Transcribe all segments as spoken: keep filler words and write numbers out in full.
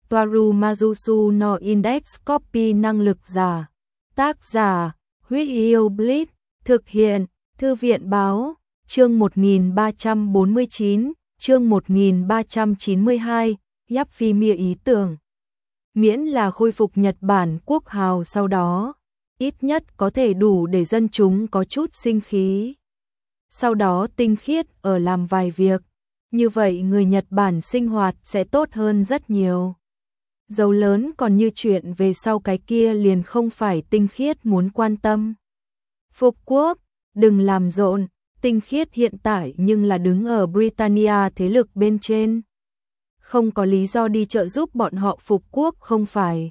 Toaru Majusu no Index Copy năng lực giả. Tác giả, Huyết Yêu Blitz, thực hiện, Thư viện báo, chương một nghìn ba trăm bốn mươi chín, chương một nghìn ba trăm chín mươi hai, Yaphi Mia ý tưởng. Miễn là khôi phục Nhật Bản quốc hào sau đó, ít nhất có thể đủ để dân chúng có chút sinh khí. Sau đó tinh khiết ở làm vài việc, như vậy người Nhật Bản sinh hoạt sẽ tốt hơn rất nhiều. Dấu lớn còn như chuyện về sau cái kia liền không phải tinh khiết muốn quan tâm. Phục quốc, đừng làm rộn, tinh khiết hiện tại nhưng là đứng ở Britannia thế lực bên trên. Không có lý do đi trợ giúp bọn họ phục quốc không phải.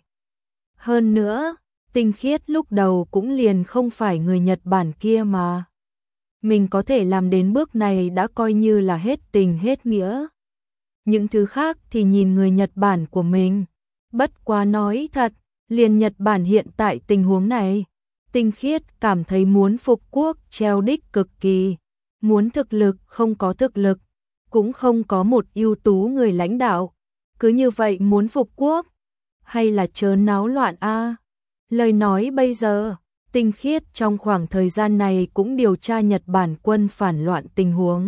Hơn nữa, tinh khiết lúc đầu cũng liền không phải người Nhật Bản kia mà. Mình có thể làm đến bước này đã coi như là hết tình hết nghĩa. Những thứ khác thì nhìn người Nhật Bản của mình. Bất quá nói thật, liền Nhật Bản hiện tại tình huống này, tinh khiết cảm thấy muốn phục quốc treo đích cực kỳ. Muốn thực lực không có thực lực, cũng không có một ưu tú người lãnh đạo. Cứ như vậy muốn phục quốc, hay là chớ náo loạn a à? Lời nói bây giờ, tinh khiết trong khoảng thời gian này cũng điều tra Nhật Bản quân phản loạn tình huống.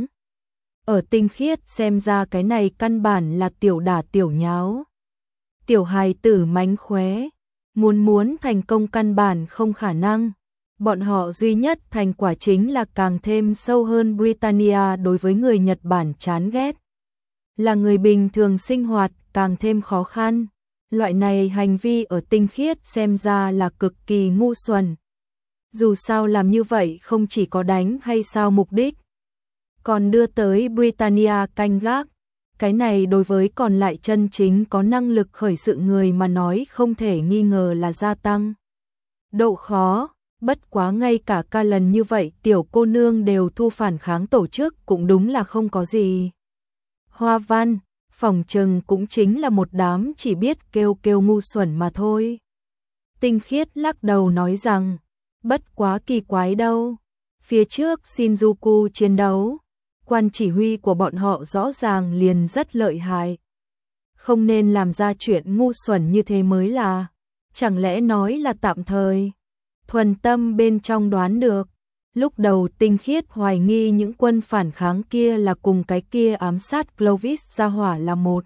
Ở tinh khiết xem ra cái này căn bản là tiểu đả tiểu nháo. Tiểu hài tử mánh khóe, muốn muốn thành công căn bản không khả năng. Bọn họ duy nhất thành quả chính là càng thêm sâu hơn Britannia đối với người Nhật Bản chán ghét. Là người bình thường sinh hoạt càng thêm khó khăn. Loại này hành vi ở tinh khiết xem ra là cực kỳ ngu xuẩn. Dù sao làm như vậy không chỉ có đánh hay sao mục đích, còn đưa tới Britannia canh gác. Cái này đối với còn lại chân chính có năng lực khởi sự người mà nói không thể nghi ngờ là gia tăng độ khó. Bất quá ngay cả ca lần như vậy tiểu cô nương đều thu phản kháng tổ chức cũng đúng là không có gì. Hoa Văn, phỏng chừng cũng chính là một đám chỉ biết kêu kêu ngu xuẩn mà thôi. Tinh khiết lắc đầu nói rằng, bất quá kỳ quái đâu. Phía trước Shinjuku chiến đấu, quan chỉ huy của bọn họ rõ ràng liền rất lợi hại. Không nên làm ra chuyện ngu xuẩn như thế mới là. Chẳng lẽ nói là tạm thời. Thuần tâm bên trong đoán được. Lúc đầu tinh khiết hoài nghi những quân phản kháng kia là cùng cái kia ám sát Clovis ra hỏa là một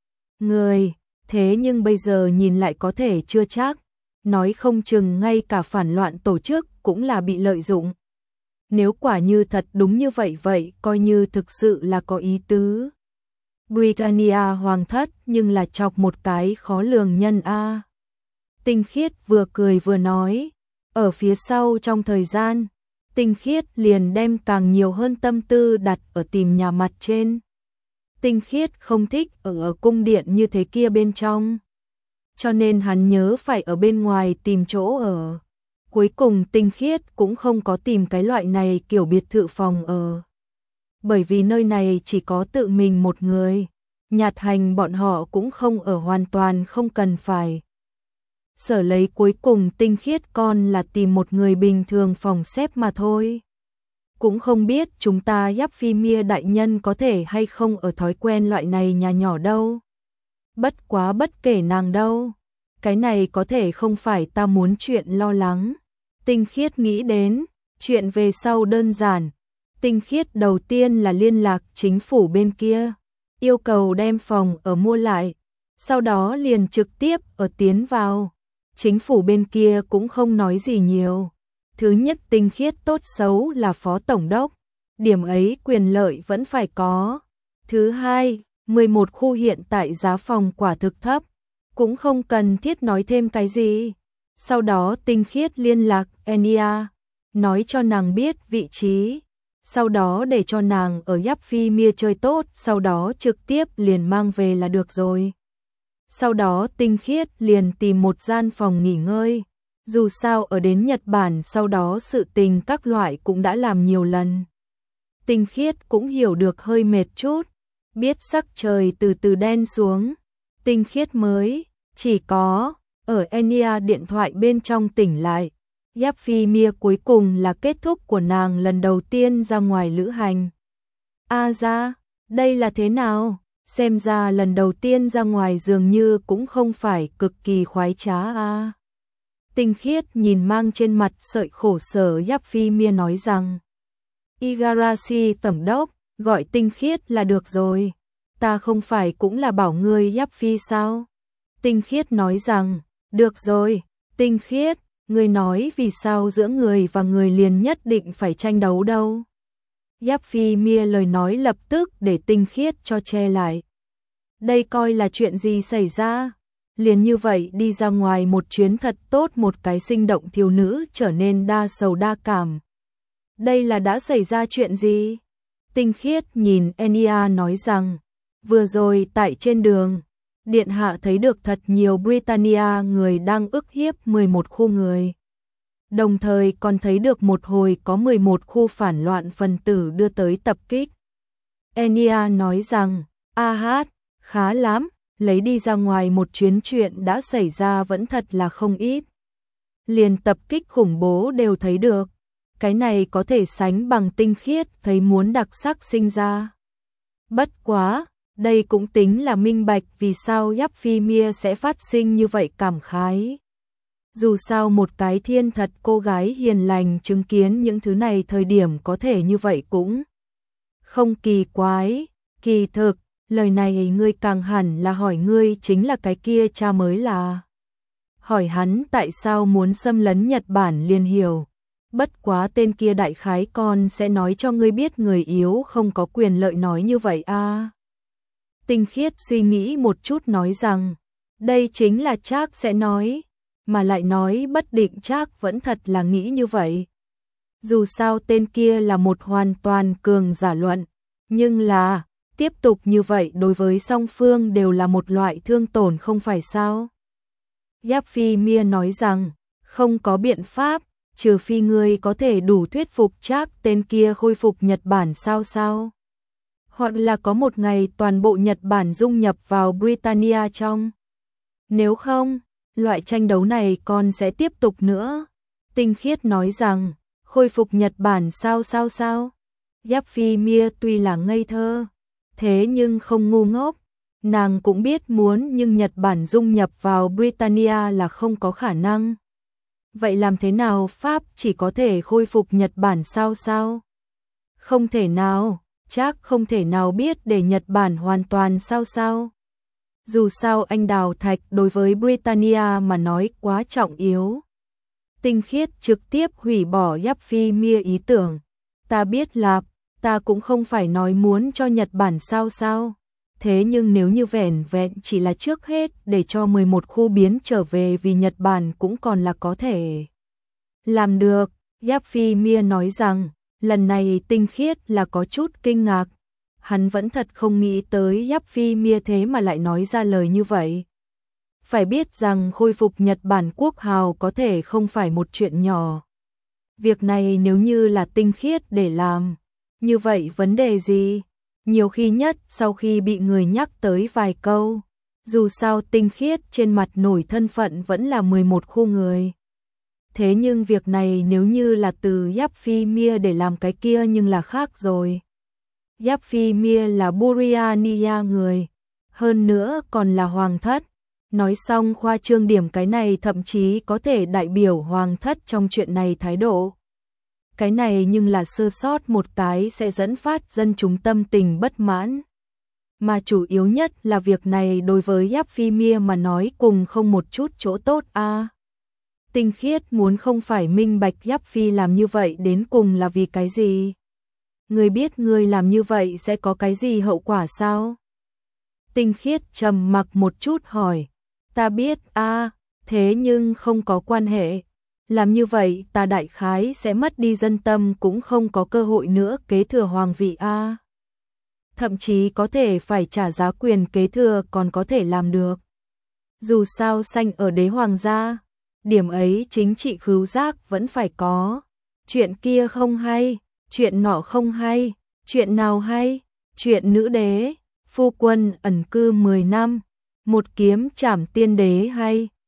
người. Thế nhưng bây giờ nhìn lại có thể chưa chắc. Nói không chừng ngay cả phản loạn tổ chức cũng là bị lợi dụng. Nếu quả như thật đúng như vậy vậy coi như thực sự là có ý tứ. Britannia hoàng thất nhưng là chọc một cái khó lường nhân a. Tinh khiết vừa cười vừa nói. Ở phía sau trong thời gian, tinh khiết liền đem càng nhiều hơn tâm tư đặt ở tìm nhà mặt trên. Tinh khiết không thích ở, ở cung điện như thế kia bên trong. Cho nên hắn nhớ phải ở bên ngoài tìm chỗ ở. Cuối cùng tinh khiết cũng không có tìm cái loại này kiểu biệt thự phòng ở. Bởi vì nơi này chỉ có tự mình một người. Nhạt hành bọn họ cũng không ở hoàn toàn không cần phải. Sở lấy cuối cùng tinh khiết con là tìm một người bình thường phòng xếp mà thôi. Cũng không biết chúng ta Yaphi Mia đại nhân có thể hay không ở thói quen loại này nhà nhỏ đâu. Bất quá bất kể nàng đâu. Cái này có thể không phải ta muốn chuyện lo lắng. Tinh khiết nghĩ đến, chuyện về sau đơn giản. Tinh khiết đầu tiên là liên lạc chính phủ bên kia. Yêu cầu đem phòng ở mua lại. Sau đó liền trực tiếp ở tiến vào. Chính phủ bên kia cũng không nói gì nhiều. Thứ nhất tinh khiết tốt xấu là phó tổng đốc. Điểm ấy quyền lợi vẫn phải có. Thứ hai, mười một khu hiện tại giá phòng quả thực thấp. Cũng không cần thiết nói thêm cái gì. Sau đó tinh khiết liên lạc Enya. Nói cho nàng biết vị trí. Sau đó để cho nàng ở Yaphi Mia chơi tốt. Sau đó trực tiếp liền mang về là được rồi. Sau đó tinh khiết liền tìm một gian phòng nghỉ ngơi. Dù sao ở đến Nhật Bản sau đó sự tình các loại cũng đã làm nhiều lần. Tinh khiết cũng hiểu được hơi mệt chút. Biết sắc trời từ từ đen xuống. Tinh khiết mới chỉ có ở Enya điện thoại bên trong tỉnh lại. Yaphi Mia cuối cùng là kết thúc của nàng lần đầu tiên ra ngoài lữ hành. A ra, đây là thế nào? xem ra lần đầu tiên ra ngoài dường như cũng không phải cực kỳ khoái trá a. À. Tinh Khiết nhìn mang trên mặt sợi khổ sở Giáp Phi Mia nói rằng, Igarashi tổng đốc, gọi Tinh Khiết là được rồi, ta không phải cũng là bảo ngươi Giáp Phi sao? Tinh Khiết nói rằng, được rồi, Tinh Khiết, ngươi nói vì sao giữa người và người liền nhất định phải tranh đấu đâu? Giáp Phi Mia lời nói lập tức để Tinh Khiết cho che lại. Đây coi là chuyện gì xảy ra? Liền như vậy đi ra ngoài một chuyến thật tốt, một cái sinh động thiếu nữ trở nên đa sầu đa cảm. Đây là đã xảy ra chuyện gì? Tinh Khiết nhìn Enya nói rằng, vừa rồi tại trên đường, Điện hạ thấy được thật nhiều Britannia người đang ức hiếp mười một khu người. Đồng thời còn thấy được một hồi có mười một khu phản loạn phần tử đưa tới tập kích. Enya nói rằng, a hát, khá lắm, lấy đi ra ngoài một chuyến chuyện đã xảy ra vẫn thật là không ít. Liền tập kích khủng bố đều thấy được. Cái này có thể sánh bằng Tinh Khiết thấy muốn đặc sắc sinh ra. Bất quá, đây cũng tính là minh bạch vì sao Giáp Phi Mia sẽ phát sinh như vậy cảm khái. Dù sao một cái thiên thật cô gái hiền lành chứng kiến những thứ này thời điểm có thể như vậy cũng không kỳ quái. Kỳ thực, lời này ngươi càng hẳn là hỏi ngươi chính là cái kia cha mới là. Hỏi hắn tại sao muốn xâm lấn Nhật Bản liền hiểu. Bất quá tên kia đại khái con sẽ nói cho ngươi biết người yếu không có quyền lợi nói như vậy a. À. Tinh Khiết suy nghĩ một chút nói rằng, đây chính là Trác sẽ nói, mà lại nói bất định Trác vẫn thật là nghĩ như vậy. Dù sao tên kia là một hoàn toàn cường giả luận, nhưng là, tiếp tục như vậy đối với song phương đều là một loại thương tổn không phải sao? Giáp Phi Mia nói rằng, không có biện pháp, trừ phi ngươi có thể đủ thuyết phục Trác tên kia khôi phục Nhật Bản sao sao? Hoặc là có một ngày toàn bộ Nhật Bản dung nhập vào Britannia trong. Nếu không, loại tranh đấu này còn sẽ tiếp tục nữa. Tinh Khiết nói rằng, khôi phục Nhật Bản sao sao sao? Giáp Phi Mia tuy là ngây thơ, thế nhưng không ngu ngốc. Nàng cũng biết muốn nhưng Nhật Bản dung nhập vào Britannia là không có khả năng. Vậy làm thế nào Pháp chỉ có thể khôi phục Nhật Bản sao sao? Không thể nào, chắc không thể nào biết để Nhật Bản hoàn toàn sao sao? Dù sao anh đào thạch đối với Britannia mà nói quá trọng yếu. Tinh Khiết trực tiếp hủy bỏ Giáp Phi Mia ý tưởng. Ta biết là, ta cũng không phải nói muốn cho Nhật Bản sao sao. Thế nhưng nếu như vẻn vẹn chỉ là trước hết để cho mười một khu biến trở về vì Nhật Bản cũng còn là có thể làm được. Giáp Phi Mia nói rằng, lần này Tinh Khiết là có chút kinh ngạc. Hắn vẫn thật không nghĩ tới Giáp Phi Mia thế mà lại nói ra lời như vậy. Phải biết rằng khôi phục Nhật Bản quốc hào có thể không phải một chuyện nhỏ. Việc này nếu như là Tinh Khiết để làm, như vậy vấn đề gì? Nhiều khi nhất sau khi bị người nhắc tới vài câu, dù sao Tinh Khiết trên mặt nổi thân phận vẫn là mười một khu người. Thế nhưng việc này nếu như là từ Giáp Phi Mia để làm cái kia nhưng là khác rồi. Giáp Phi Mia là Buriania người, hơn nữa còn là hoàng thất. Nói xong khoa trương điểm cái này thậm chí có thể đại biểu hoàng thất trong chuyện này thái độ. Cái này nhưng là sơ sót một cái sẽ dẫn phát dân chúng tâm tình bất mãn. Mà chủ yếu nhất là việc này đối với Giáp Phi Mia mà nói cùng không một chút chỗ tốt a. À. Tinh Khiết muốn không phải minh bạch Giáp Phi làm như vậy đến cùng là vì cái gì? Người biết người làm như vậy sẽ có cái gì hậu quả sao? Tinh Khiết trầm mặc một chút hỏi. Ta biết a, à, thế nhưng không có quan hệ. Làm như vậy ta đại khái sẽ mất đi dân tâm cũng không có cơ hội nữa kế thừa hoàng vị a. À. Thậm chí có thể phải trả giá quyền kế thừa còn có thể làm được. Dù sao sanh ở đế hoàng gia, điểm ấy chính trị khứu giác vẫn phải có. Chuyện kia không hay, chuyện nọ không hay, chuyện nào hay, chuyện nữ đế, phu quân ẩn cư mười năm, một kiếm trảm tiên đế hay.